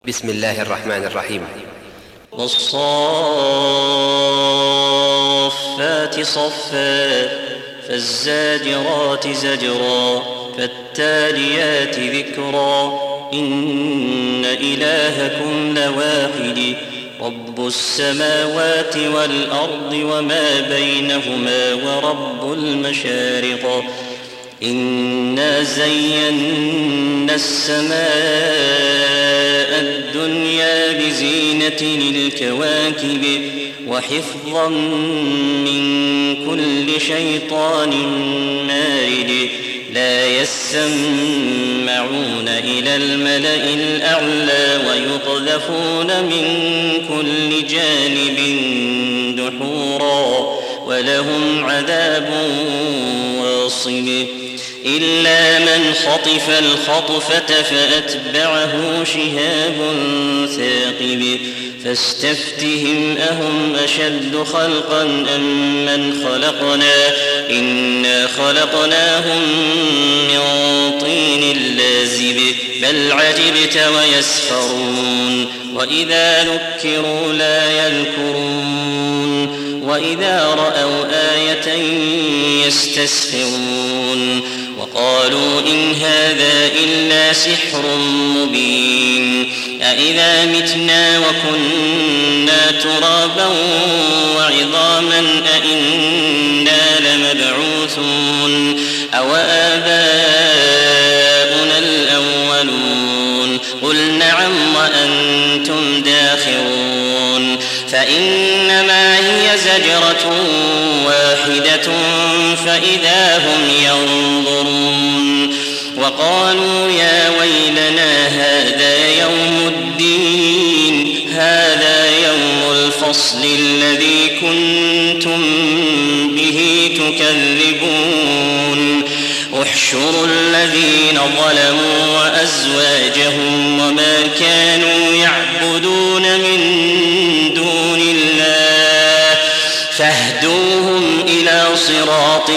بسم الله الرحمن الرحيم. والصافات صفا فالزاجرات زجرا فالتاليات ذكرا إن إلهكم لواحد رب السماوات والأرض وما بينهما ورب المشارق إنا زينا السماء الدنيا بزينة للكواكب وحفظا من كل شيطان مارد لا يسمعون إلى الملأ الأعلى ويقذفون من كل جانب دحورا ولهم عذاب واصب إلا من خطف الخطفة فأتبعه شهاب ثاقب فاستفتهم أهم أشد خلقا أم من خلقنا إنا خلقناهم من طين لازب بل عجبت ويسخرون وإذا ذكروا لا يذكرون وإذا رأوا آية يستسخرون وقالوا إن هذا إلا سحر مبين أإذا متنا وكنا ترابا وعظاما أإنا لمبعوثون أو آباؤنا الأولون قل نعم وأنتم داخرون فإنما هي زجرة واحدة فإذا هم ينظرون وقالوا يا ويلنا هذا يوم الدين هذا يوم الفصل الذي كنتم به تكذبون احشروا الذين ظلموا وأزواجهم وما كانوا يعبدون من دون الله فاهدوهم إلى صراط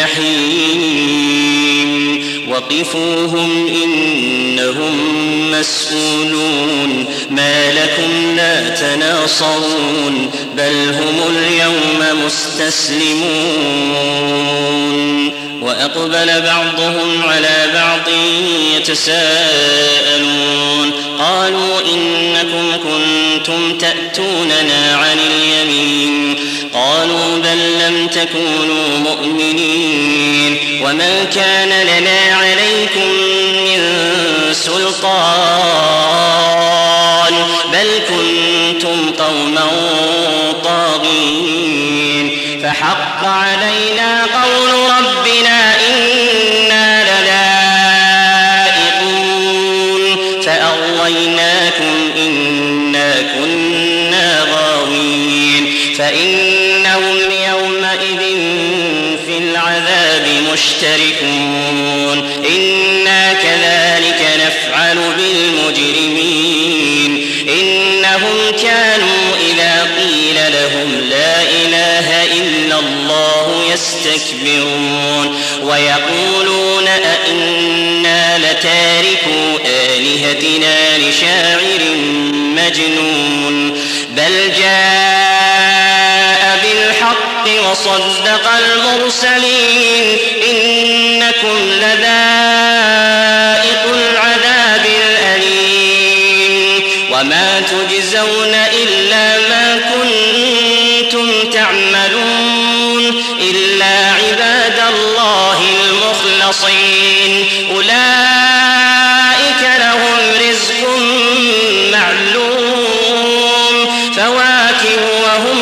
الجحيم وقفوهم إنهم مسؤولون ما لكم لا تناصرون بل هم اليوم مستسلمون وأقبل بعضهم على بعض يتساءلون قالوا إنكم كنتم تأتوننا عن اليمين قالوا بل لم تكونوا مؤمنين وما كان لنا عليكم من سلطان بل كنتم قوما طاغين فحق علينا قول ربنا إنا لذائقون فأغويناكم إنا كنا غاوين فإنهم يومئذ في العذاب مشتركون إنا كذلك نفعل بالمجرمين إنهم كانوا إذا قيل لهم لا إله إلا الله يستكبرون ويقولون أئنا لتاركو آلهتنا لشاعر مجنون بل جاء بالحق وصدق المرسلين إنكم لذائق العذاب الأليم وما تجزون إلا ما كنتم تعملون إلا عباد الله المخلصين أولئك لهم رزق معلوم فواكه وهم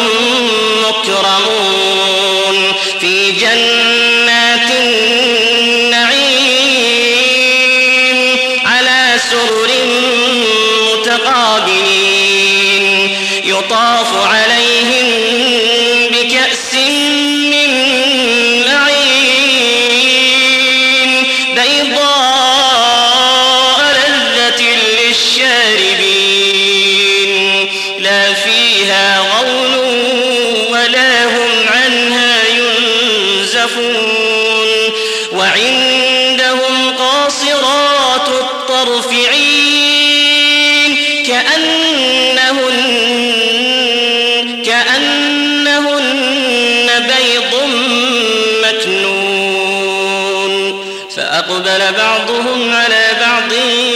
مكرمون في جنات النعيم على سرر متقابلين يطاف عليهم بكأس من معين بيضاء لذة للشاربين لا فيها غول ولا هم عنها ينزفون وعندهم قاصرات الطرف عين كأنهن بيض مكنون فأقبل بعضهم على بعض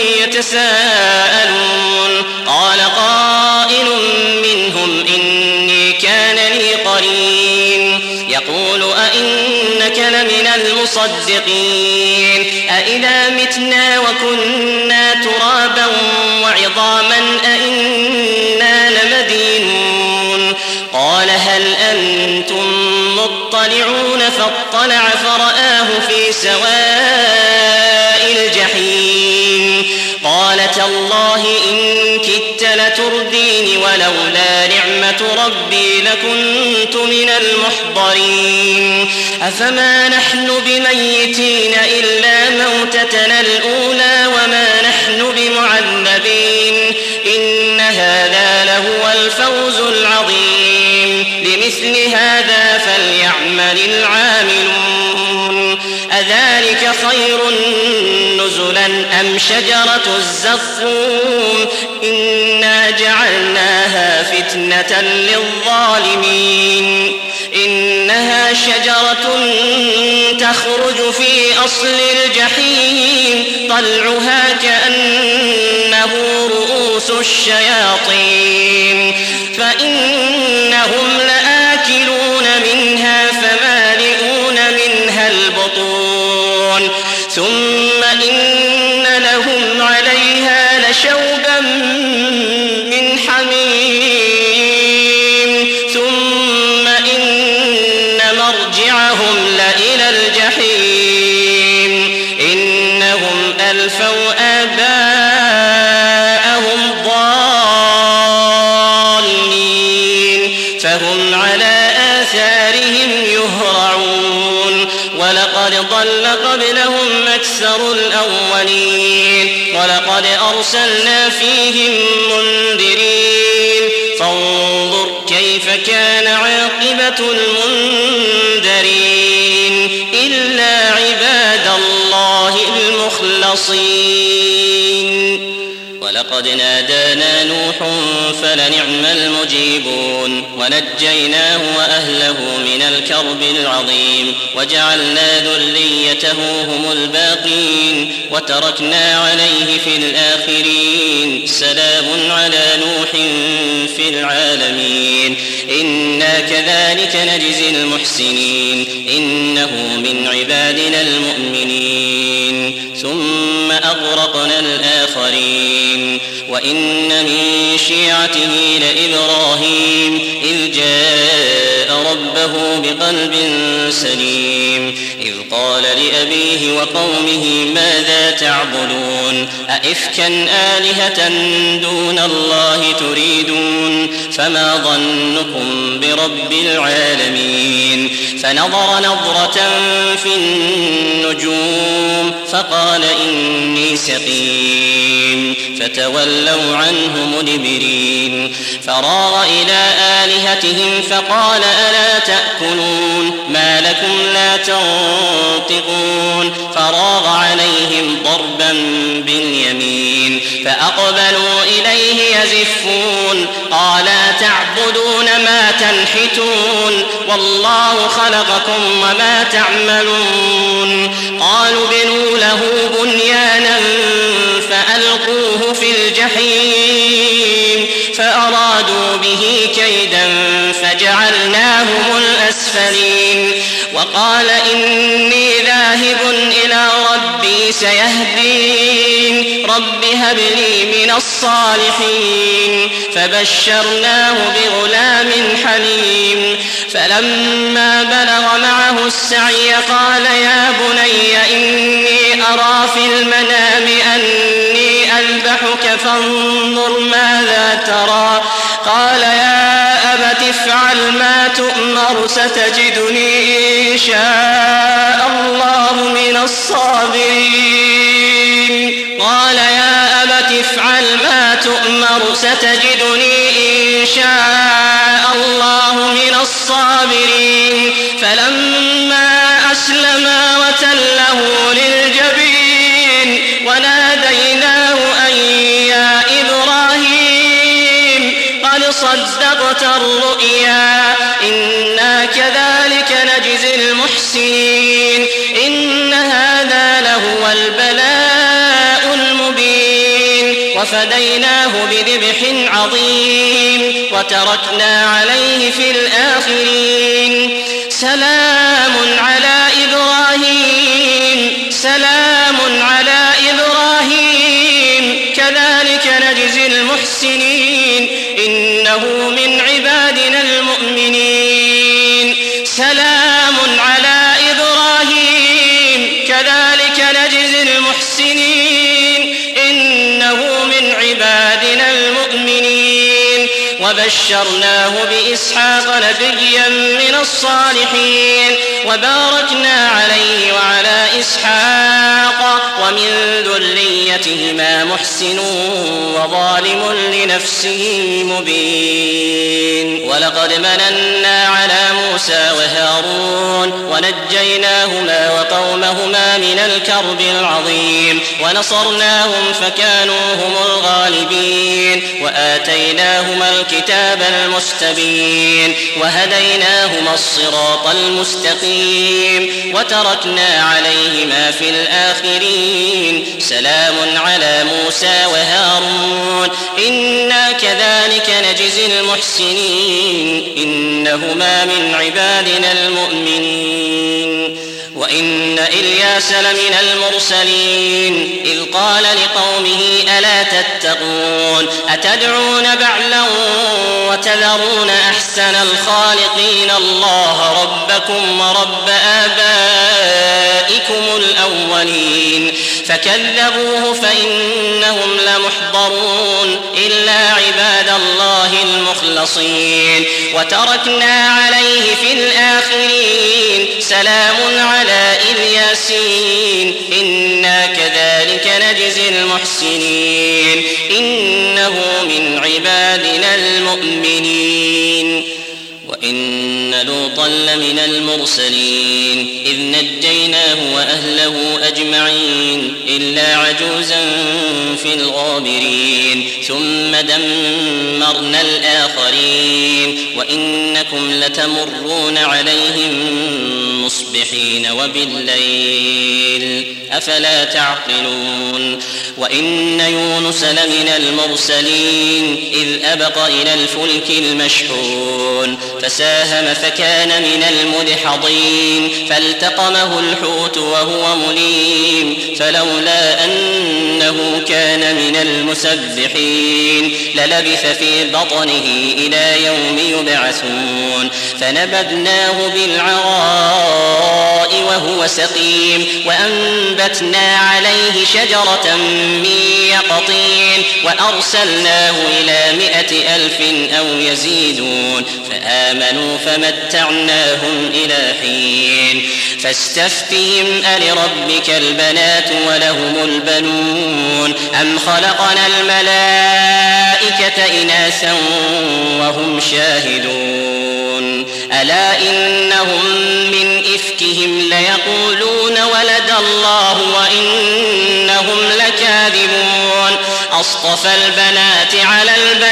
يتساءلون قال قائل منهم إني كان لي قرين يقول أئنك لمن المصدقين أإذا متنا وكنا ترابا وعظاما أئنا لمدينون قال هل أنتم مطلعون فاطلع فرآه في سواء الجحيم قال تالله إن كدت لترديني ولولا نعمة ربي لكنت من المحضرين أفما نحن بميتين إلا موتتنا الأولى وما نحن بمعذبين إن هذا لهو الفوز العظيم لمثل هذا فليعمل العاملون أذلك خير نزلا أم شجرة الزقوم إنا جعلناها فتنة للظالمين إنها شجرة تخرج في أصل الجحيم طلعها كأنه رؤوس الشياطين فإنهم لآكلون منها فمالئون منها البطون ثم إن لهم عليها لشوبا من حميم ثم إن مرجعهم لإلى الجحيم إنهم ألفوا آباءهم ضالين فهم على آثارهم يهرعون ولقد ضل قبلهم أكثر الأولين ولقد أرسلنا فيهم منذرين فانظر كيف كان عاقبة المنذرين إلا عباد الله المخلصين ولقد نادانا نوح فلنعم المجيبون ونجيناه وأهله من الكرب العظيم وجعلنا ذريته هم الباقين وتركنا عليه في الآخرين سلام على نوح في العالمين إنا كذلك نجزي المحسنين إنه من عبادنا المؤمنين ثم أغرقنا الآخرين وإن من شيعته لإبراهيم إذ جاء ربه بقلب سليم إذ قال لأبيه وقومه ماذا تعبدون أئفكا آلهة دون الله تريدون فما ظنكم برب العالمين فنظر نظرة في النجوم فقال إني سقيم فتولوا عنه مدبرين فراغ إلى آلهتهم فقال ألا تأكلون ما لكم لا تنطقون فراغ عليهم ضربا باليمين فأقبلوا إليه يزفون قالا تعبدون ما تنحتون والله خلقكم وما تعملون قالوا بنوا له بنيانا فألقوه في الجحيم فأرادوا به كيدا فجعلناهم الأسفلين وقال إني ذاهب إلى ربي سيهدين رب هب لي من الصالحين فبشرناه بغلام حليم فلما بلغ معه السعي قال يا بني إني أرى في المنام أني أذبحك فانظر ماذا ترى قال يا أبت افعل ما تؤمر ستجدني إن شاء الله من الصابرين قال يا أبت افعل ما تؤمر ستجدني إن شاء الله من الصابرين فلما أسلما وتله للجبين وناديناه أن يا إبراهيم صدقت الرؤيا إنا كذلك نجزي المحسنين إن هذا لهو البلاء المبين وفديناه بذبح عظيم وتركنا عليه في الآخرين سلام على إبراهيم كذلك نجزي المحسنين إنه من عبادنا المؤمنين سلام على إبراهيم كذلك نجزي المحسنين إنه من عبادنا المؤمنين وبشرناه بإسحاق نبيا من الصالحين وباركنا عليه وعلى إسحاق ومن ذريتهما محسن وظالم لنفسه مبين ولقد مننا على موسى وهارون ونجيناهما وقومهما من الكرب العظيم ونصرناهم فكانوا هم الغالبين وآتيناهما الكتاب المستبين وهديناهما الصراط المستقيم وتركنا عليهما في الآخرين سلام على موسى وهارون إنا كذلك نجزي المحسنين إنهما من عبادنا المؤمنين وإن إلياس لمن المرسلين إذ قال لقومه ألا تتقون أتدعون بعلا وتذرون أحسن الخالقين الله ربكم ورب آبائكم الأولين فكذبوه فإنهم لمحضرون إلا عباد الله المخلصين وتركنا عليه في الآخرين سلام على الياسين إنا كذلك نجزي المحسنين إنه من عبادنا المؤمنين وإن لوطا لمن المرسلين إذ نجيناه وأهله أجمعين إلا عجوزا في الغابرين ثم دمرنا الآخرين وإنكم لتمرون عليهم مصبحين وبالليل أفلا تعقلون وإن يونس لمن المرسلين إذ أبق إلى الفلك المشحون فساهم فكان من المدحضين فالتقمه الحوت وهو مليم فلولا أنه كان من المسبحين للبث في بطنه إلى يوم يبعثون فنبذناه بالعراء وهو سقيم وأنبتنا عليه شجرة من يقطين وأرسلناه إلى 100,000 أو يزيدون فآمنوا فمتعناهم إلى حين فاستفتهم ألربك البنات ولهم البنون أم خلقنا الملائكة إناثا وهم شاهدون ألا إنهم من إفكهم ليقولون ولد الله وإنهم لكاذبون أصطفى البنات على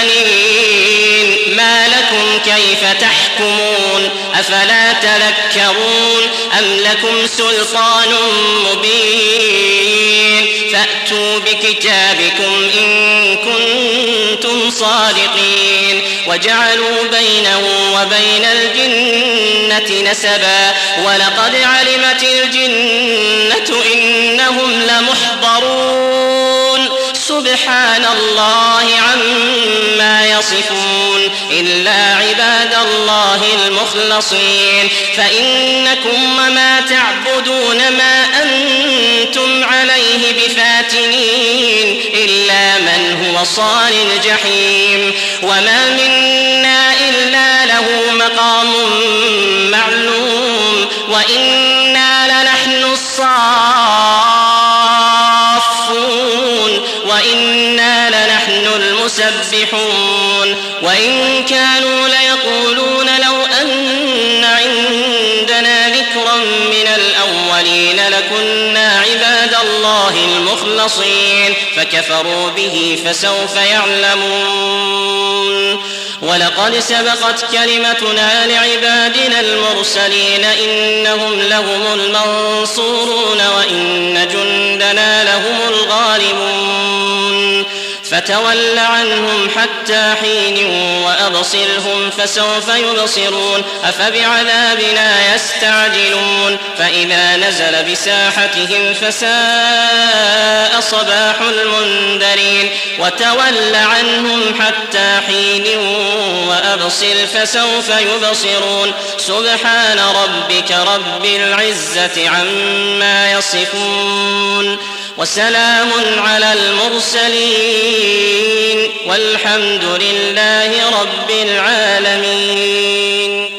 البنين ما لكم كيف تحكمون أفلا تذكرون أم لكم سلطان مبين فأتوا بكتابكم إن كنتم صادقين وجعلوا بينه وبين الجنة نسبا ولقد علمت الجنة إنهم لمحضرون سبحان الله عما يصفون إلا عباد الله المخلصين فإنكم وما تعبدون ما أنتم عليه بفاتنين إلا من هو صال الجحيم وما منا إلا له مقام معلوم وإنا لنحن الصافون وإنا لنحن المسبحون وإن كانوا ليقولون لو أن عندنا ذكرا من الأولين لكنا عباد الله المخلصين فكفروا به فسوف يعلمون ولقد سبقت كلمتنا لعبادنا المرسلين إنهم لهم المنصورون وإن جندنا لهم الغالبون فتول عنهم حتى حين وأبصرهم فسوف يبصرون أفبعذابنا يستعجلون فإذا نزل بساحتهم فساء صباح المنذرين وتول عنهم حتى حين وأبصر فسوف يبصرون سبحان ربك رب العزة عما يصفون وسلام على المرسلين والحمد لله رب العالمين.